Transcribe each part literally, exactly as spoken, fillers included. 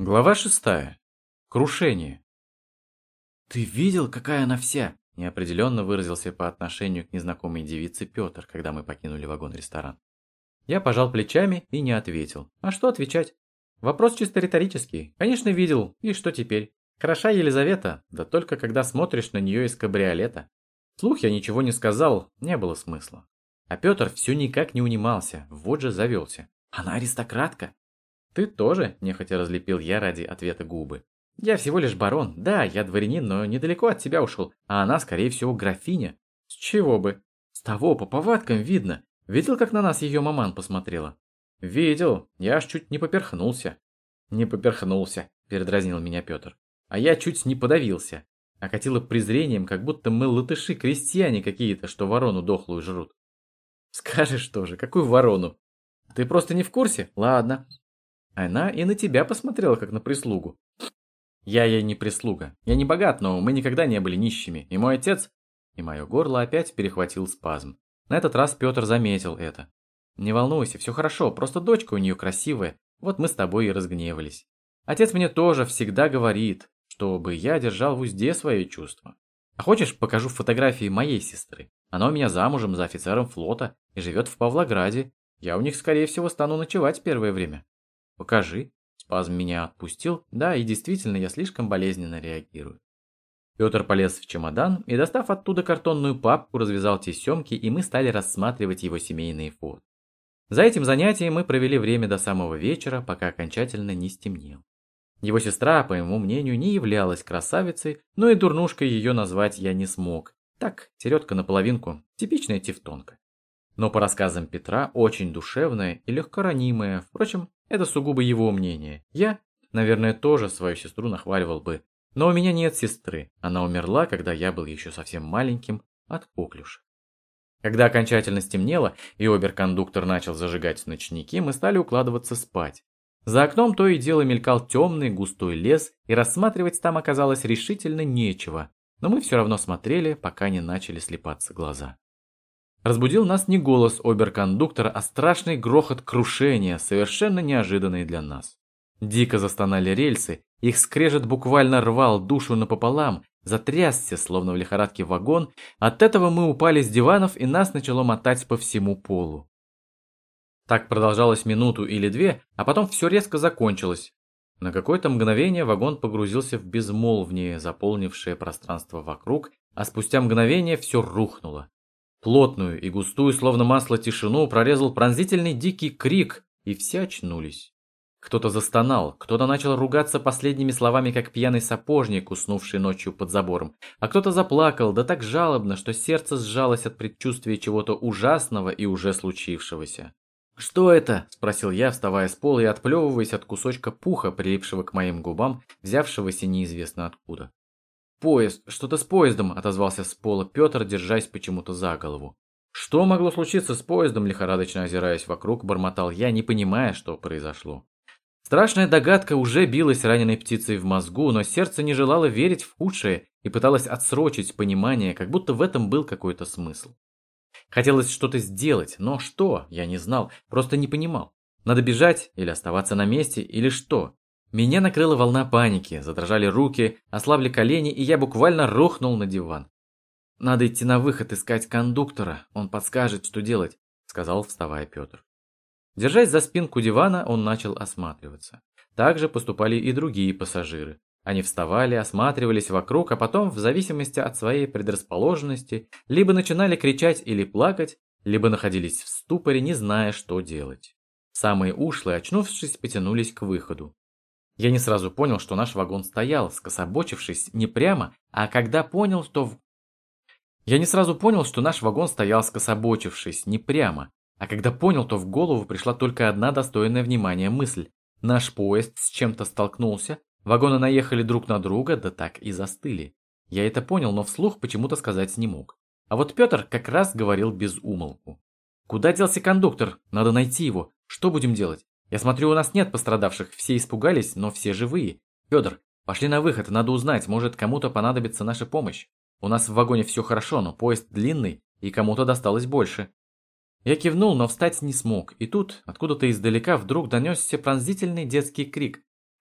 Глава шестая. Крушение. «Ты видел, какая она вся?» – неопределенно выразился по отношению к незнакомой девице Петр, когда мы покинули вагон-ресторан. Я пожал плечами и не ответил. А что отвечать? Вопрос чисто риторический. Конечно, видел. И что теперь? Хороша Елизавета, да только когда смотришь на нее из кабриолета. Вслух я ничего не сказал, не было смысла. А Петр все никак не унимался, вот же завелся. Она аристократка. «Ты тоже?» – нехотя разлепил я ради ответа губы. «Я всего лишь барон. Да, я дворянин, но недалеко от тебя ушел. А она, скорее всего, графиня». «С чего бы?» «С того, по повадкам видно. Видел, как на нас ее маман посмотрела?» «Видел. Я аж чуть не поперхнулся». «Не поперхнулся», – передразнил меня Петр. «А я чуть не подавился». Окатило презрением, как будто мы латыши-крестьяне какие-то, что ворону дохлую жрут. «Скажешь тоже, какую ворону?» «Ты просто не в курсе? Ладно». Она и на тебя посмотрела, как на прислугу. Я ей не прислуга. Я не богат, но мы никогда не были нищими. И мой отец... И мое горло опять перехватил спазм. На этот раз Петр заметил это. Не волнуйся, все хорошо, просто дочка у нее красивая. Вот мы с тобой и разгневались. Отец мне тоже всегда говорит, чтобы я держал в узде свои чувства. А хочешь, покажу фотографии моей сестры? Она у меня замужем за офицером флота и живет в Павлограде. Я у них, скорее всего, стану ночевать первое время. «Покажи». Спазм меня отпустил. Да, и действительно, я слишком болезненно реагирую. Петр полез в чемодан и, достав оттуда картонную папку, развязал тесемки, и мы стали рассматривать его семейные фото. За этим занятием мы провели время до самого вечера, пока окончательно не стемнело. Его сестра, по моему мнению, не являлась красавицей, но и дурнушкой ее назвать я не смог. Так, середка наполовинку, типичная тевтонка. Но по рассказам Петра, очень душевная и легкоранимая, впрочем, это сугубо его мнение. Я, наверное, тоже свою сестру нахваливал бы. Но у меня нет сестры. Она умерла, когда я был еще совсем маленьким, от коклюша. Когда окончательно стемнело, и обер-кондуктор начал зажигать ночники, мы стали укладываться спать. За окном то и дело мелькал темный густой лес, и рассматривать там оказалось решительно нечего. Но мы все равно смотрели, пока не начали слепаться глаза. Разбудил нас не голос обер-кондуктора, а страшный грохот крушения, совершенно неожиданный для нас. Дико застонали рельсы, их скрежет буквально рвал душу напополам, затрясся, словно в лихорадке вагон. От этого мы упали с диванов, и нас начало мотать по всему полу. Так продолжалось минуту или две, а потом все резко закончилось. На какое-то мгновение вагон погрузился в безмолвие, заполнившее пространство вокруг, а спустя мгновение все рухнуло. Плотную и густую, словно масло, тишину прорезал пронзительный дикий крик, и все очнулись. Кто-то застонал, кто-то начал ругаться последними словами, как пьяный сапожник, уснувший ночью под забором, а кто-то заплакал, да так жалобно, что сердце сжалось от предчувствия чего-то ужасного и уже случившегося. «Что это?» – спросил я, вставая с пола и отплевываясь от кусочка пуха, прилипшего к моим губам, взявшегося неизвестно откуда. «Поезд! Что-то с поездом!» – отозвался с пола Петр, держась почему-то за голову. «Что могло случиться с поездом?» – лихорадочно озираясь вокруг, бормотал я, не понимая, что произошло. Страшная догадка уже билась раненой птицей в мозгу, но сердце не желало верить в худшее и пыталось отсрочить понимание, как будто в этом был какой-то смысл. Хотелось что-то сделать, но что, я не знал, просто не понимал. Надо бежать или оставаться на месте, или что? Меня накрыла волна паники, задрожали руки, ослабли колени, и я буквально рухнул на диван. «Надо идти на выход, искать кондуктора, он подскажет, что делать», — сказал, вставая Петр. Держась за спинку дивана, он начал осматриваться. Так же поступали и другие пассажиры. Они вставали, осматривались вокруг, а потом, в зависимости от своей предрасположенности, либо начинали кричать или плакать, либо находились в ступоре, не зная, что делать. Самые ушлые, очнувшись, потянулись к выходу. Я не сразу понял, что наш вагон стоял, скособочившись не прямо, а когда понял, что... В... Я не сразу понял, что наш вагон стоял, скособочившись не прямо, а когда понял, то в голову пришла только одна достойная внимания мысль. Наш поезд с чем-то столкнулся, вагоны наехали друг на друга, да так и застыли. Я это понял, но вслух почему-то сказать не мог. А вот Петр как раз говорил без умолку. «Куда делся кондуктор? Надо найти его. Что будем делать? Я смотрю, у нас нет пострадавших, все испугались, но все живые. Федор, пошли на выход, надо узнать, может, кому-то понадобится наша помощь. У нас в вагоне все хорошо, но поезд длинный, и кому-то досталось больше». Я кивнул, но встать не смог, и тут, откуда-то издалека, вдруг донесся пронзительный детский крик.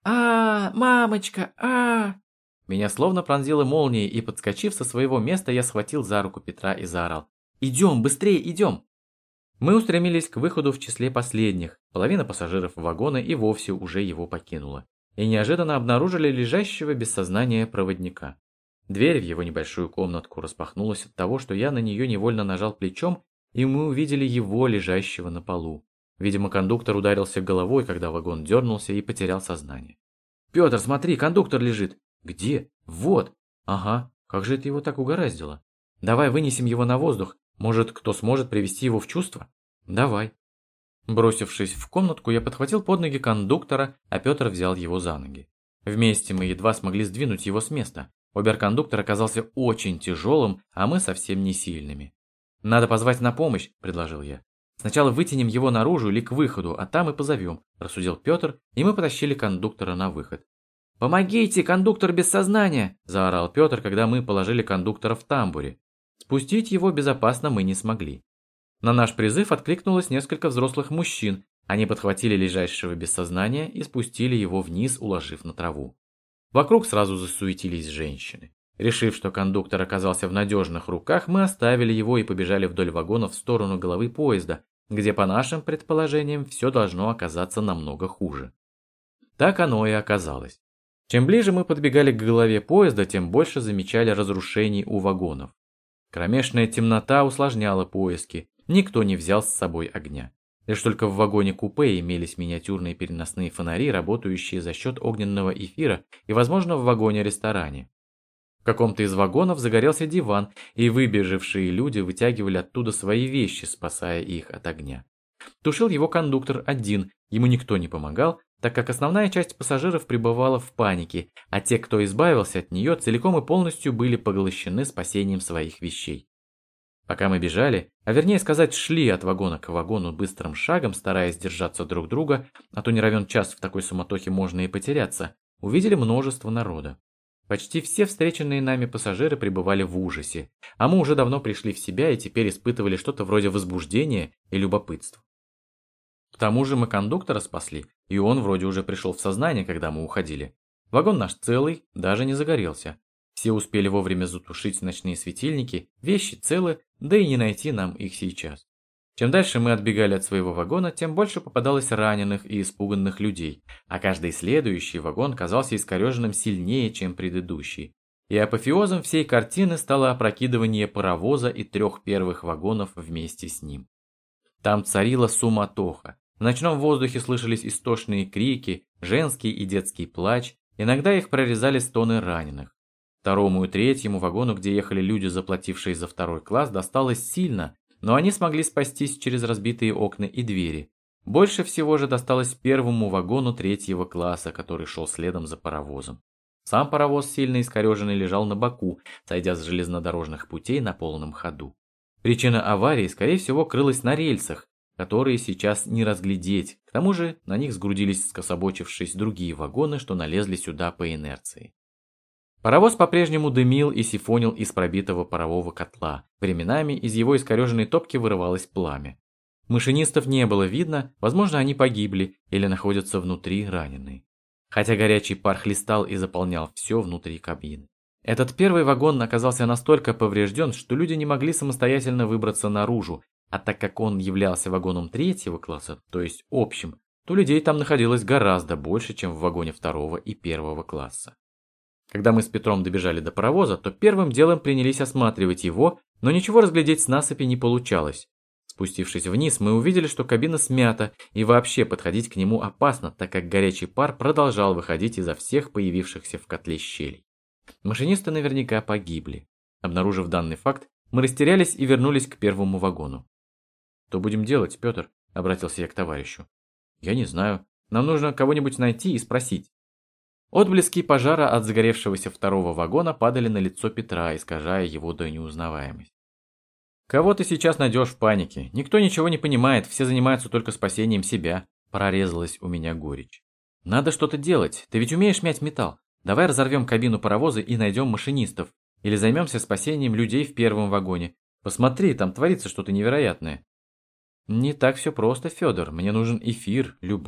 А, мамочка, а! Меня словно пронзила молнией, и, подскочив со своего места, я схватил за руку Петра и заорал: «Идем, быстрее, идем!» Мы устремились к выходу в числе последних, половина пассажиров вагона и вовсе уже его покинула, и неожиданно обнаружили лежащего без сознания проводника. Дверь в его небольшую комнатку распахнулась от того, что я на нее невольно нажал плечом, и мы увидели его, лежащего на полу. Видимо, кондуктор ударился головой, когда вагон дернулся и потерял сознание. «Петр, смотри, кондуктор лежит!» «Где? Вот! Ага, как же это его так угораздило? Давай вынесем его на воздух, может, кто сможет привести его в чувство? Давай!» Бросившись в комнатку, я подхватил под ноги кондуктора, а Петр взял его за ноги. Вместе мы едва смогли сдвинуть его с места. Оберкондуктор оказался очень тяжелым, а мы совсем не сильными. «Надо позвать на помощь», – предложил я. «Сначала вытянем его наружу или к выходу, а там и позовем», – рассудил Петр, и мы потащили кондуктора на выход. «Помогите, кондуктор без сознания!» – заорал Петр, когда мы положили кондуктора в тамбуре. Спустить его безопасно мы не смогли. На наш призыв откликнулось несколько взрослых мужчин. Они подхватили лежащего без сознания и спустили его вниз, уложив на траву. Вокруг сразу засуетились женщины. Решив, что кондуктор оказался в надежных руках, мы оставили его и побежали вдоль вагона в сторону головы поезда, где, по нашим предположениям, все должно оказаться намного хуже. Так оно и оказалось. Чем ближе мы подбегали к голове поезда, тем больше замечали разрушений у вагонов. Кромешная темнота усложняла поиски, никто не взял с собой огня. Лишь только в вагоне-купе имелись миниатюрные переносные фонари, работающие за счет огненного эфира, и, возможно, в вагоне-ресторане. В каком-то из вагонов загорелся диван, и выбежавшие люди вытягивали оттуда свои вещи, спасая их от огня. Тушил его кондуктор один, ему никто не помогал, так как основная часть пассажиров пребывала в панике, а те, кто избавился от нее, целиком и полностью были поглощены спасением своих вещей. Пока мы бежали, а вернее сказать шли от вагона к вагону быстрым шагом, стараясь держаться друг друга, а то не равен час в такой суматохе можно и потеряться, увидели множество народа. Почти все встреченные нами пассажиры пребывали в ужасе, а мы уже давно пришли в себя и теперь испытывали что-то вроде возбуждения и любопытства. К тому же мы кондуктора спасли, и он вроде уже пришел в сознание, когда мы уходили. Вагон наш целый, даже не загорелся. Все успели вовремя затушить ночные светильники, вещи целы, да и не найти нам их сейчас. Чем дальше мы отбегали от своего вагона, тем больше попадалось раненых и испуганных людей, а каждый следующий вагон казался искореженным сильнее, чем предыдущий. И апофеозом всей картины стало опрокидывание паровоза и трех первых вагонов вместе с ним. Там царила суматоха. В ночном воздухе слышались истошные крики, женский и детский плач, иногда их прорезали стоны раненых. Второму и третьему вагону, где ехали люди, заплатившие за второй класс, досталось сильно, но они смогли спастись через разбитые окна и двери. Больше всего же досталось первому вагону третьего класса, который шел следом за паровозом. Сам паровоз, сильно искореженный, лежал на боку, сойдя с железнодорожных путей на полном ходу. Причина аварии, скорее всего, крылась на рельсах, которые сейчас не разглядеть. К тому же на них сгрудились, скособочившись, другие вагоны, что налезли сюда по инерции. Паровоз по-прежнему дымил и сифонил из пробитого парового котла. Временами из его искореженной топки вырывалось пламя. Машинистов не было видно, возможно, они погибли или находятся внутри раненые. Хотя горячий пар хлестал и заполнял все внутри кабины. Этот первый вагон оказался настолько поврежден, что люди не могли самостоятельно выбраться наружу, а так как он являлся вагоном третьего класса, то есть общим, то людей там находилось гораздо больше, чем в вагоне второго и первого класса. Когда мы с Петром добежали до паровоза, то первым делом принялись осматривать его, но ничего разглядеть с насыпи не получалось. Спустившись вниз, мы увидели, что кабина смята, и вообще подходить к нему опасно, так как горячий пар продолжал выходить изо всех появившихся в котле щелей. Машинисты наверняка погибли. Обнаружив данный факт, мы растерялись и вернулись к первому вагону. «Что будем делать, Петр?» – обратился я к товарищу. «Я не знаю. Нам нужно кого-нибудь найти и спросить». Отблески пожара от загоревшегося второго вагона падали на лицо Петра, искажая его до неузнаваемости. «Кого ты сейчас найдешь в панике? Никто ничего не понимает, все занимаются только спасением себя», – прорезалась у меня горечь. «Надо что-то делать, ты ведь умеешь мять металл. Давай разорвем кабину паровоза и найдем машинистов. Или займемся спасением людей в первом вагоне. Посмотри, там творится что-то невероятное». «Не так все просто, Федор, мне нужен эфир, любой.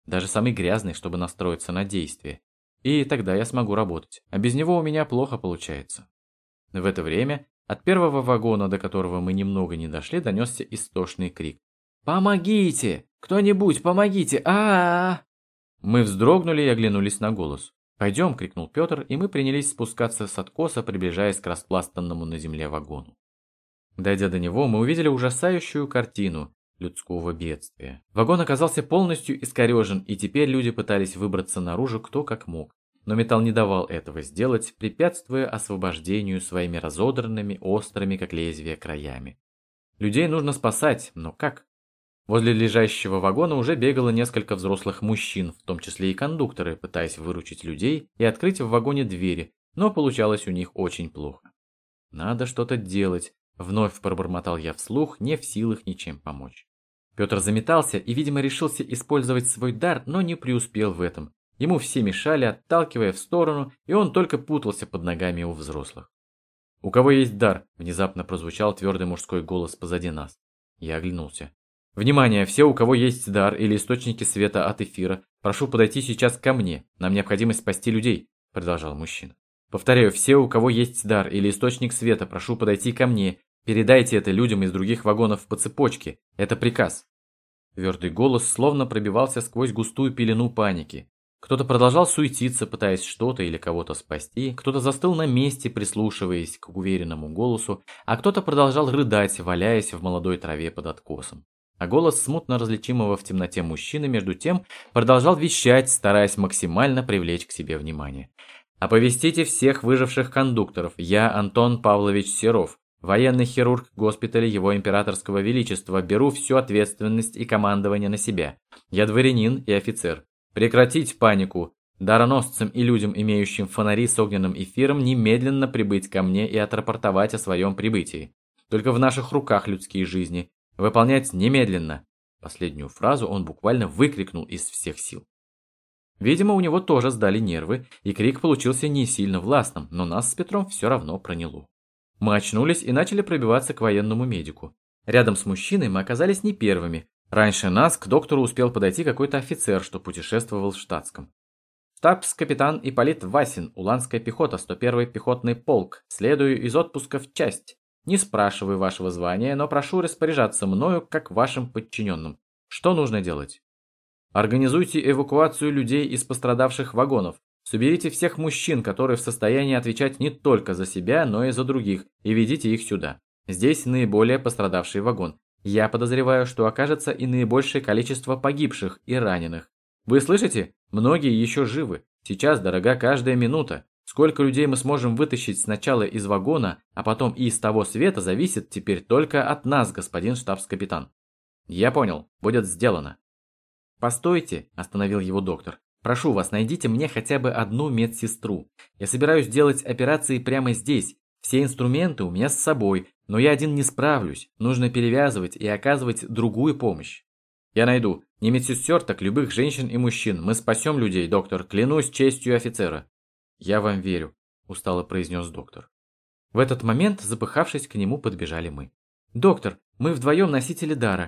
даже самый грязный, чтобы настроиться на действие. И тогда я смогу работать, а без него у меня плохо получается. В это время от первого вагона, до которого мы немного не дошли, донесся истошный крик. «Помогите! Кто-нибудь, помогите! а а, -а Мы вздрогнули и оглянулись на голос. «Пойдем!» — крикнул Петр, и мы принялись спускаться с откоса, приближаясь к распластанному на земле вагону. Дойдя до него, мы увидели ужасающую картину людского бедствия. Вагон оказался полностью искорежен, и теперь люди пытались выбраться наружу кто как мог. Но металл не давал этого сделать, препятствуя освобождению своими разодранными, острыми, как лезвие, краями. Людей нужно спасать, но как? Возле лежащего вагона уже бегало несколько взрослых мужчин, в том числе и кондукторы, пытаясь выручить людей и открыть в вагоне двери, но получалось у них очень плохо. «Надо что-то делать», — вновь пробормотал я вслух, не в силах ничем помочь. Петр заметался и, видимо, решился использовать свой дар, но не преуспел в этом. Ему все мешали, отталкивая в сторону, и он только путался под ногами у взрослых. «У кого есть дар?» – внезапно прозвучал твердый мужской голос позади нас. Я оглянулся. «Внимание! Все, у кого есть дар или источники света от эфира, прошу подойти сейчас ко мне. Нам необходимо спасти людей», – продолжал мужчина. «Повторяю, все, у кого есть дар или источник света, прошу подойти ко мне. Передайте это людям из других вагонов по цепочке. Это приказ». Твердый голос словно пробивался сквозь густую пелену паники. Кто-то продолжал суетиться, пытаясь что-то или кого-то спасти, кто-то застыл на месте, прислушиваясь к уверенному голосу, а кто-то продолжал рыдать, валяясь в молодой траве под откосом. А голос смутно различимого в темноте мужчины между тем продолжал вещать, стараясь максимально привлечь к себе внимание. «Оповестите всех выживших кондукторов. Я Антон Павлович Серов, военный хирург госпиталя Его Императорского Величества. Беру всю ответственность и командование на себя. Я дворянин и офицер. Прекратить панику. Дароносцам и людям, имеющим фонари с огненным эфиром, немедленно прибыть ко мне и отрапортовать о своем прибытии. Только в наших руках людские жизни. Выполнять немедленно». Последнюю фразу он буквально выкрикнул из всех сил. Видимо, у него тоже сдали нервы, и крик получился не сильно властным, но нас с Петром все равно проняло. Мы очнулись и начали пробиваться к военному медику. Рядом с мужчиной мы оказались не первыми. Раньше нас к доктору успел подойти какой-то офицер, что путешествовал в штатском. «Штабс-капитан Ипполит Васин, Уланская пехота, сто первый пехотный полк. Следую из отпуска в часть. Не спрашиваю вашего звания, но прошу распоряжаться мною, как вашим подчиненным. Что нужно делать?» «Организуйте эвакуацию людей из пострадавших вагонов. Соберите всех мужчин, которые в состоянии отвечать не только за себя, но и за других, и ведите их сюда. Здесь наиболее пострадавший вагон. Я подозреваю, что окажется и наибольшее количество погибших и раненых. Вы слышите? Многие еще живы. Сейчас дорога каждая минута. Сколько людей мы сможем вытащить сначала из вагона, а потом и из того света, зависит теперь только от нас, господин штабс-капитан». «Я понял. Будет сделано». «Постойте», – остановил его доктор. «Прошу вас, найдите мне хотя бы одну медсестру. Я собираюсь делать операции прямо здесь. Все инструменты у меня с собой, но я один не справлюсь. Нужно перевязывать и оказывать другую помощь». «Я найду. Не медсестер, так любых женщин и мужчин. Мы спасем людей, доктор. Клянусь честью офицера». «Я вам верю», – устало произнес доктор. В этот момент, запыхавшись, к нему подбежали мы. «Доктор, мы вдвоем носители дара».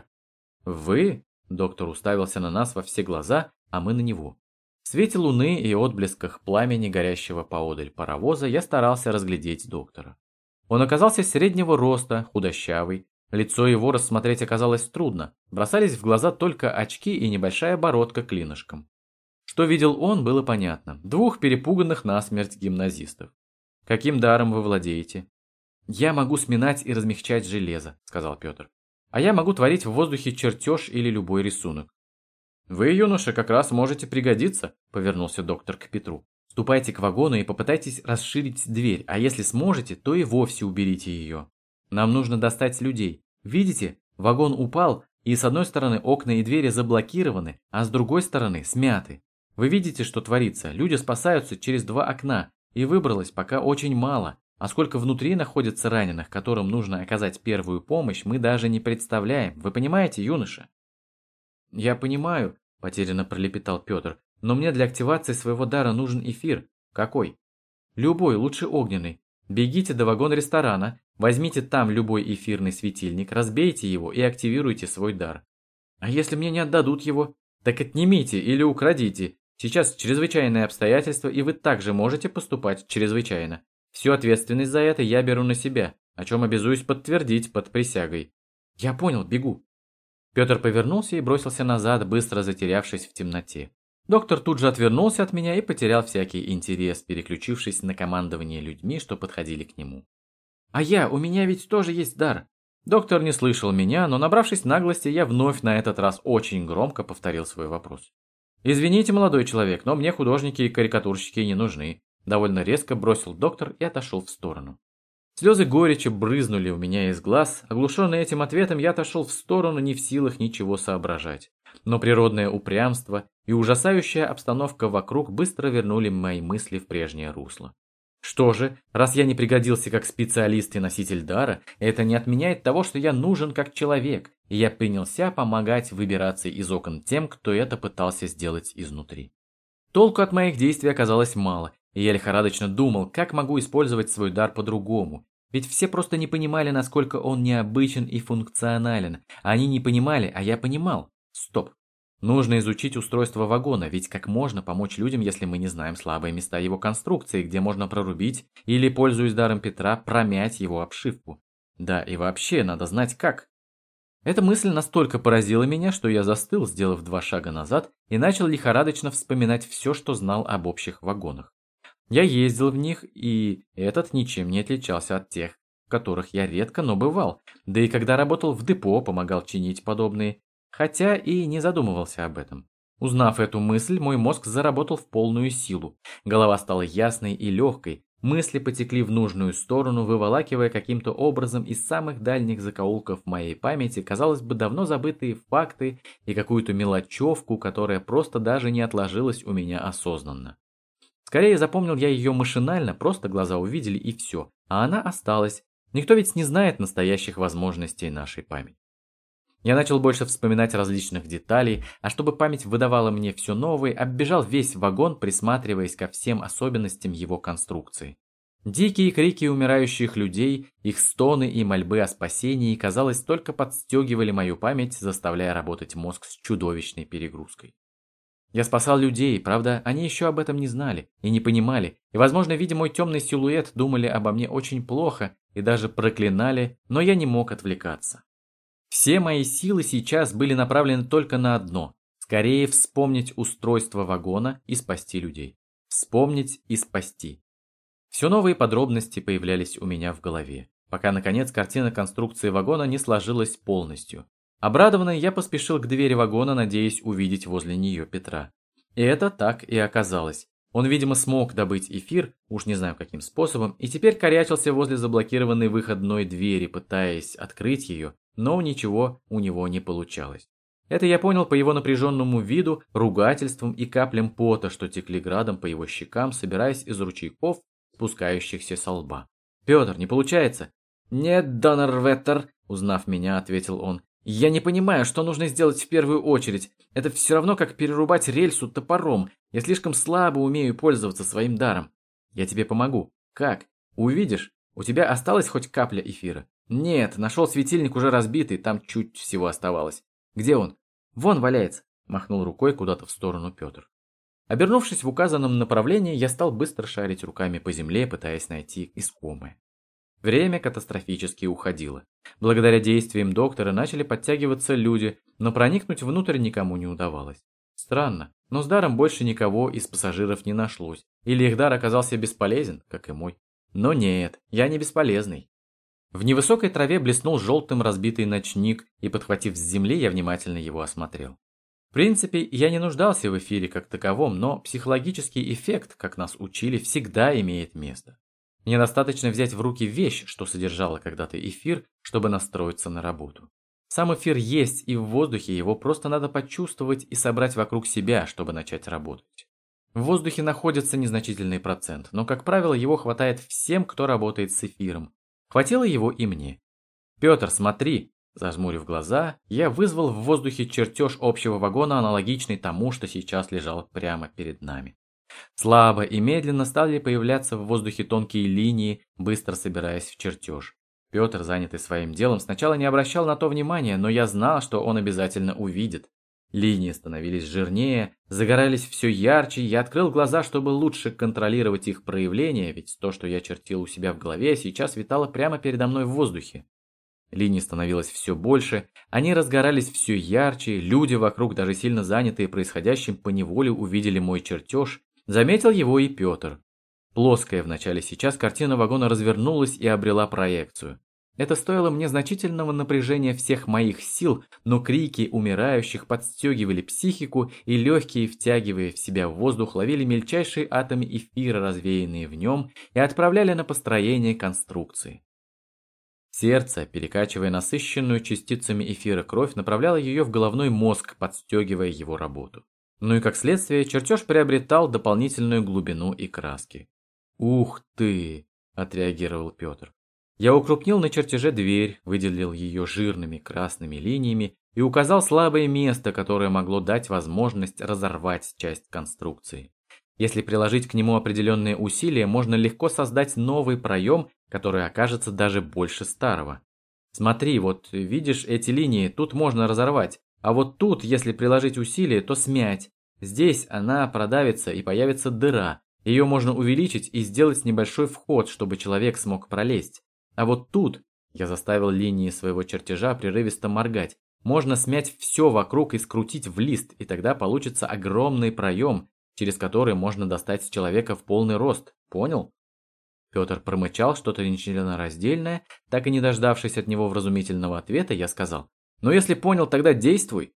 «Вы?» – доктор уставился на нас во все глаза, а мы на него. В свете луны и отблесках пламени, горящего поодаль паровоза, я старался разглядеть доктора. Он оказался среднего роста, худощавый. Лицо его рассмотреть оказалось трудно. Бросались в глаза только очки и небольшая бородка клинышком. Что видел он, было понятно. Двух перепуганных насмерть гимназистов. «Каким даром вы владеете?» «Я могу сминать и размягчать железо», – сказал Петр. «А я могу творить в воздухе чертеж или любой рисунок». «Вы, юноша, как раз можете пригодиться», – повернулся доктор к Петру. «Ступайте к вагону и попытайтесь расширить дверь, а если сможете, то и вовсе уберите ее. Нам нужно достать людей. Видите, вагон упал, и с одной стороны окна и двери заблокированы, а с другой стороны смяты. Вы видите, что творится? Люди спасаются через два окна, и выбралось пока очень мало. А сколько внутри находится раненых, которым нужно оказать первую помощь, мы даже не представляем. Вы понимаете, юноша?» «Я понимаю», – потерянно пролепетал Петр, «но мне для активации своего дара нужен эфир». «Какой?» «Любой, лучше огненный. Бегите до вагона-ресторана, возьмите там любой эфирный светильник, разбейте его и активируйте свой дар». «А если мне не отдадут его?» Так отнимите или украдите. Сейчас чрезвычайные обстоятельства, и вы также можете поступать чрезвычайно. Всю ответственность за это я беру на себя, о чем обязуюсь подтвердить под присягой. Я понял, бегу. Петр повернулся и бросился назад, быстро затерявшись в темноте. Доктор тут же отвернулся от меня и потерял всякий интерес, переключившись на командование людьми, что подходили к нему. А я, у меня ведь тоже есть дар. Доктор не слышал меня, но, набравшись наглости, я вновь на этот раз очень громко повторил свой вопрос. «Извините, молодой человек, но мне художники и карикатурщики не нужны», довольно резко бросил доктор и отошел в сторону. Слезы горечи брызнули у меня из глаз, оглушенный этим ответом я отошел в сторону, не в силах ничего соображать. Но природное упрямство и ужасающая обстановка вокруг быстро вернули мои мысли в прежнее русло. Что же, раз я не пригодился как специалист и носитель дара, это не отменяет того, что я нужен как человек, и я принялся помогать выбираться из окон тем, кто это пытался сделать изнутри. Толку от моих действий оказалось мало, и я лихорадочно думал, как могу использовать свой дар по-другому, ведь все просто не понимали, насколько он необычен и функционален. Они не понимали, а я понимал. Стоп. Нужно изучить устройство вагона, ведь как можно помочь людям, если мы не знаем слабые места его конструкции, где можно прорубить или, пользуясь даром Петра, промять его обшивку. Да, и вообще, надо знать как. Эта мысль настолько поразила меня, что я застыл, сделав два шага назад, и начал лихорадочно вспоминать все, что знал об общих вагонах. Я ездил в них, и этот ничем не отличался от тех, в которых я редко, но бывал, да и когда работал в депо, помогал чинить подобные, хотя и не задумывался об этом. Узнав эту мысль, мой мозг заработал в полную силу, голова стала ясной и легкой, мысли потекли в нужную сторону, выволакивая каким-то образом из самых дальних закоулков моей памяти, казалось бы, давно забытые факты и какую-то мелочевку, которая просто даже не отложилась у меня осознанно. Скорее запомнил я ее машинально, просто глаза увидели и все, а она осталась. Никто ведь не знает настоящих возможностей нашей памяти. Я начал больше вспоминать различных деталей, а чтобы память выдавала мне все новое, оббежал весь вагон, присматриваясь ко всем особенностям его конструкции. Дикие крики умирающих людей, их стоны и мольбы о спасении, казалось, только подстегивали мою память, заставляя работать мозг с чудовищной перегрузкой. Я спасал людей, правда, они еще об этом не знали и не понимали, и, возможно, видя мой темный силуэт, думали обо мне очень плохо и даже проклинали, но я не мог отвлекаться. Все мои силы сейчас были направлены только на одно – скорее вспомнить устройство вагона и спасти людей. Вспомнить и спасти. Все новые подробности появлялись у меня в голове, пока, наконец, картина конструкции вагона не сложилась полностью. Обрадованный, я поспешил к двери вагона, надеясь увидеть возле нее Петра. И это так и оказалось. Он, видимо, смог добыть эфир, уж не знаю каким способом, и теперь корячился возле заблокированной выходной двери, пытаясь открыть ее, но ничего у него не получалось. Это я понял по его напряженному виду, ругательствам и каплям пота, что текли градом по его щекам, собираясь из ручейков, спускающихся со лба. «Петр, не получается?» «Нет, Доннерветтер», узнав меня, ответил он. «Я не понимаю, что нужно сделать в первую очередь. Это все равно, как перерубать рельсу топором. Я слишком слабо умею пользоваться своим даром. Я тебе помогу. Как? Увидишь? У тебя осталась хоть капля эфира?» «Нет, нашел светильник уже разбитый, там чуть всего оставалось». «Где он?» «Вон валяется», махнул рукой куда-то в сторону Петр. Обернувшись в указанном направлении, я стал быстро шарить руками по земле, пытаясь найти искомое. Время катастрофически уходило. Благодаря действиям доктора начали подтягиваться люди, но проникнуть внутрь никому не удавалось. Странно, но с даром больше никого из пассажиров не нашлось. Или их дар оказался бесполезен, как и мой. Но нет, я не бесполезный. В невысокой траве блеснул желтым разбитый ночник, и, подхватив с земли, я внимательно его осмотрел. В принципе, я не нуждался в эфире как таковом, но психологический эффект, как нас учили, всегда имеет место. Мне достаточно взять в руки вещь, что содержала когда-то эфир, чтобы настроиться на работу. Сам эфир есть и в воздухе, его просто надо почувствовать и собрать вокруг себя, чтобы начать работать. В воздухе находится незначительный процент, но, как правило, его хватает всем, кто работает с эфиром. Хватило его и мне. «Петр, смотри!» Зажмурив глаза, я вызвал в воздухе чертеж общего вагона, аналогичный тому, что сейчас лежал прямо перед нами. Слабо и медленно стали появляться в воздухе тонкие линии, быстро собираясь в чертеж. Петр, занятый своим делом, сначала не обращал на то внимания, но я знал, что он обязательно увидит. Линии становились жирнее, загорались все ярче, я открыл глаза, чтобы лучше контролировать их проявление, ведь то, что я чертил у себя в голове, сейчас витало прямо передо мной в воздухе. Линий становилось все больше, они разгорались все ярче, люди вокруг, даже сильно занятые происходящим, поневоле увидели мой чертеж, заметил его и Петр. Плоская вначале, сейчас картина вагона развернулась и обрела проекцию. Это стоило мне значительного напряжения всех моих сил, но крики умирающих подстегивали психику, и легкие, втягивая в себя воздух, ловили мельчайшие атомы эфира, развеянные в нем, и отправляли на построение конструкции. Сердце, перекачивая насыщенную частицами эфира кровь, направляло ее в головной мозг, подстегивая его работу. Ну и как следствие, чертеж приобретал дополнительную глубину и краски. «Ух ты!» – отреагировал Петр. Я укрупнил на чертеже дверь, выделил ее жирными красными линиями и указал слабое место, которое могло дать возможность разорвать часть конструкции. Если приложить к нему определенные усилия, можно легко создать новый проем, который окажется даже больше старого. Смотри, вот видишь эти линии, тут можно разорвать, а вот тут, если приложить усилия, то смять. Здесь она продавится и появится дыра. Ее можно увеличить и сделать небольшой вход, чтобы человек смог пролезть. А вот тут, я заставил линии своего чертежа прерывисто моргать, можно смять все вокруг и скрутить в лист, и тогда получится огромный проем, через который можно достать человека в полный рост. Понял? Петр промычал что-то нечленораздельное, так и не дождавшись от него вразумительного ответа, я сказал: «Ну если понял, тогда действуй».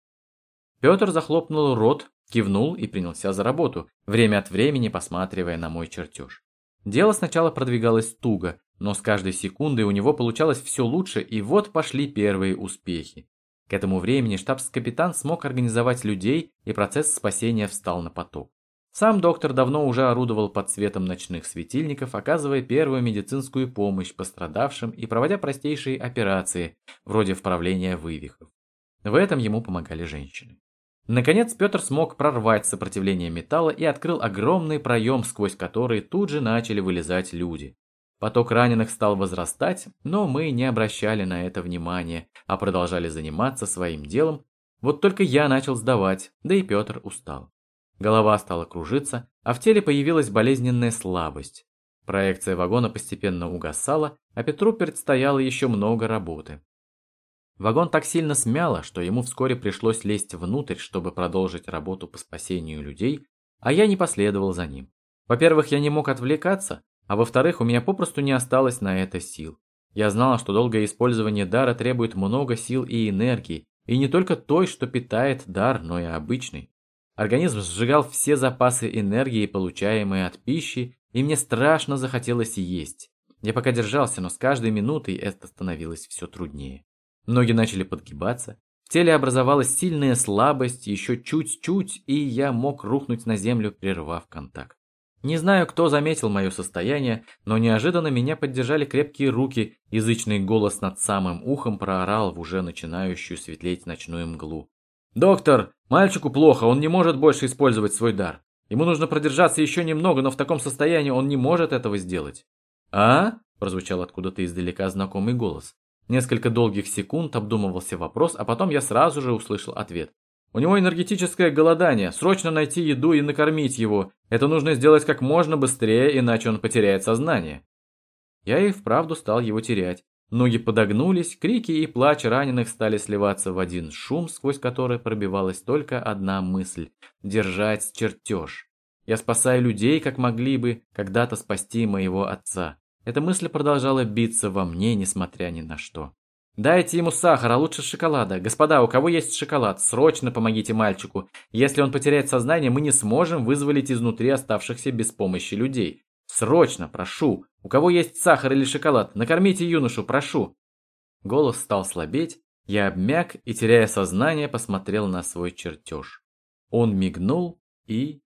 Петр захлопнул рот, кивнул и принялся за работу, время от времени посматривая на мой чертеж. Дело сначала продвигалось туго, но с каждой секундой у него получалось все лучше, и вот пошли первые успехи. К этому времени штабс-капитан смог организовать людей, и процесс спасения встал на поток. Сам доктор давно уже орудовал под светом ночных светильников, оказывая первую медицинскую помощь пострадавшим и проводя простейшие операции, вроде вправления вывихов. В этом ему помогали женщины. Наконец Петр смог прорвать сопротивление металла и открыл огромный проем, сквозь который тут же начали вылезать люди. Поток раненых стал возрастать, но мы не обращали на это внимания, а продолжали заниматься своим делом. Вот только я начал сдавать, да и Петр устал. Голова стала кружиться, а в теле появилась болезненная слабость. Проекция вагона постепенно угасала, а Петру предстояло еще много работы. Вагон так сильно смяло, что ему вскоре пришлось лезть внутрь, чтобы продолжить работу по спасению людей, а я не последовал за ним. Во-первых, я не мог отвлекаться, а во-вторых, у меня попросту не осталось на это сил. Я знал, что долгое использование дара требует много сил и энергии, и не только той, что питает дар, но и обычной. Организм сжигал все запасы энергии, получаемые от пищи, и мне страшно захотелось есть. Я пока держался, но с каждой минутой это становилось все труднее. Ноги начали подгибаться, в теле образовалась сильная слабость, еще чуть-чуть, и я мог рухнуть на землю, прервав контакт. Не знаю, кто заметил мое состояние, но неожиданно меня поддержали крепкие руки, язычный голос над самым ухом проорал в уже начинающую светлеть ночную мглу. «Доктор, мальчику плохо, он не может больше использовать свой дар. Ему нужно продержаться еще немного, но в таком состоянии он не может этого сделать». «А?» – прозвучал откуда-то издалека знакомый голос. Несколько долгих секунд обдумывался вопрос, а потом я сразу же услышал ответ. «У него энергетическое голодание, срочно найти еду и накормить его. Это нужно сделать как можно быстрее, иначе он потеряет сознание». Я и вправду стал его терять. Ноги подогнулись, крики и плач раненых стали сливаться в один шум, сквозь который пробивалась только одна мысль – держать чертеж. Я спасаю людей, как могли бы когда-то спасти моего отца. Эта мысль продолжала биться во мне, несмотря ни на что. «Дайте ему сахар, а лучше шоколада. Господа, у кого есть шоколад? Срочно помогите мальчику. Если он потеряет сознание, мы не сможем вызволить изнутри оставшихся без помощи людей. Срочно, прошу. У кого есть сахар или шоколад? Накормите юношу, прошу». Голос стал слабеть, я обмяк и, теряя сознание, посмотрел на свой чертеж. Он мигнул и